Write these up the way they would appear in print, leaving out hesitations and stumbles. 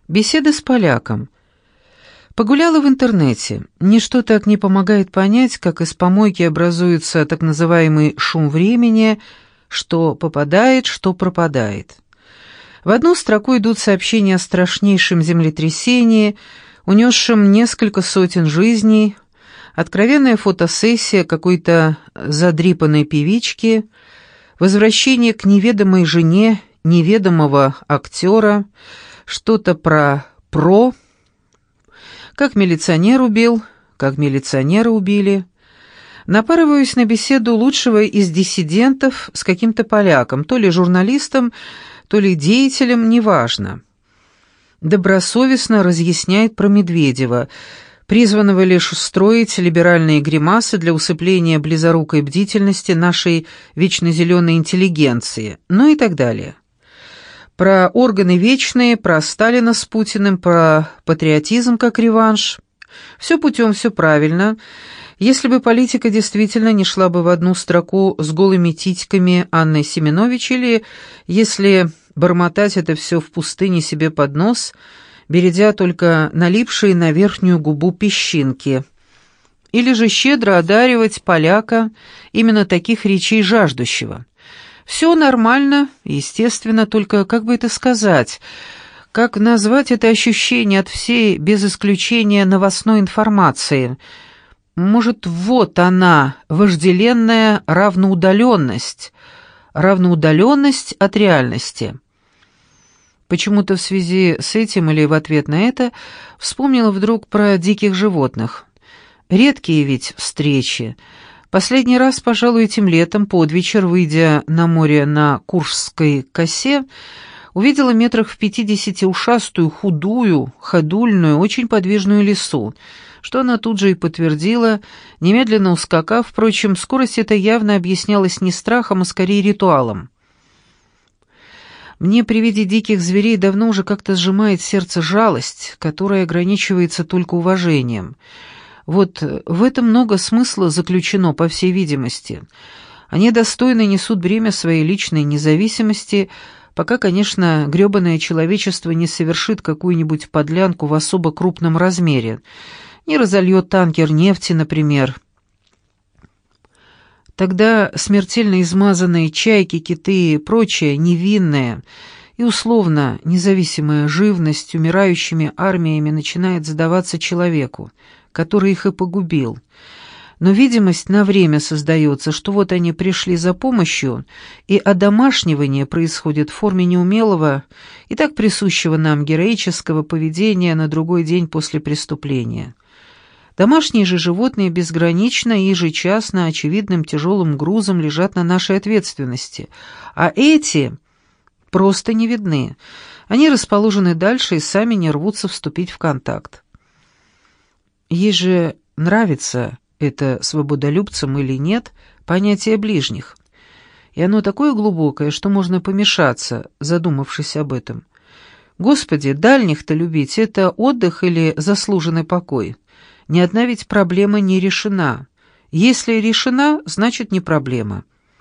Беседа с поляком. Погуляла в интернете. Ничто так не помогает понять, как из помойки образуется так называемый шум времени, что попадает, что пропадает. В одну строку идут сообщения о страшнейшем землетрясении, унесшем несколько сотен жизней, откровенная фотосессия какой-то задрипанной певички, возвращение к неведомой жене неведомого актера, что-то как милиционер убил, как милиционера убили. Напарываюсь на беседу лучшего из диссидентов с каким-то поляком, то ли журналистом, то ли деятелем, неважно. Добросовестно разъясняет про Медведева, призванного лишь строить либеральные гримасы для усыпления близорукой бдительности нашей вечно зеленой интеллигенции, ну и так далее. Про органы вечные, про Сталина с Путиным, про патриотизм как реванш. Все путем, все правильно. Если бы политика действительно не шла бы в одну строку с голыми титьками Анны Семенович, или если бормотать это все в пустыне себе под нос, бередя только налипшие на верхнюю губу песчинки. Или же щедро одаривать поляка именно таких речей жаждущего. Все нормально, естественно, только как бы это сказать, как назвать это ощущение от всей, без исключения, новостной информации. Может, вот она, вожделенная равноудаленность от реальности. Почему-то в связи с этим или в ответ на это вспомнила вдруг про диких животных. Редкие ведь встречи. Последний раз, пожалуй, этим летом, под вечер, выйдя на море на Куршской косе, увидела метрах в 50 ушастую, худую, ходульную, очень подвижную лису, что она тут же и подтвердила, немедленно ускакав. Впрочем, скорость эта явно объяснялась не страхом, а скорее ритуалом. Мне при виде диких зверей давно уже как-то сжимает сердце жалость, которая ограничивается только уважением. Вот в этом много смысла заключено, по всей видимости. Они достойно несут бремя своей личной независимости, пока, конечно, грёбаное человечество не совершит какую-нибудь подлянку в особо крупном размере, не разольет танкер нефти, например. Тогда смертельно измазанные чайки, киты и прочее невинное и условно независимая живность умирающими армиями начинает задаваться человеку, который их и погубил. Но видимость на время создается, что вот они пришли за помощью, и одомашнивание происходит в форме неумелого и так присущего нам героического поведения на другой день после преступления. Домашние же животные безгранично и ежечасно очевидным тяжелым грузом лежат на нашей ответственности, а эти просто не видны. Они расположены дальше и сами не рвутся вступить в контакт. Ей же нравится это свободолюбцам или нет понятие ближних. И оно такое глубокое, что можно помешаться, задумавшись об этом. Господи, дальних-то любить — это отдых или заслуженный покой? Ни одна ведь проблема не решена. Если решена, значит не проблема.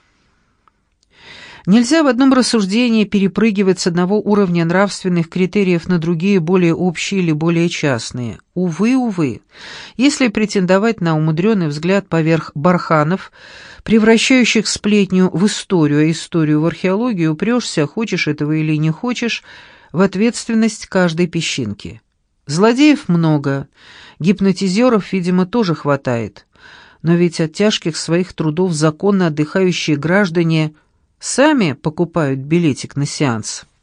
Нельзя в одном рассуждении перепрыгивать с одного уровня нравственных критериев на другие, более общие или более частные. Увы, увы. Если претендовать на умудренный взгляд поверх барханов, превращающих сплетню в историю, а историю в археологию, упрешься, хочешь этого или не хочешь, в ответственность каждой песчинки. Злодеев много, гипнотизеров, видимо, тоже хватает. Но ведь от тяжких своих трудов законно отдыхающие граждане сами покупают билетик на сеанс.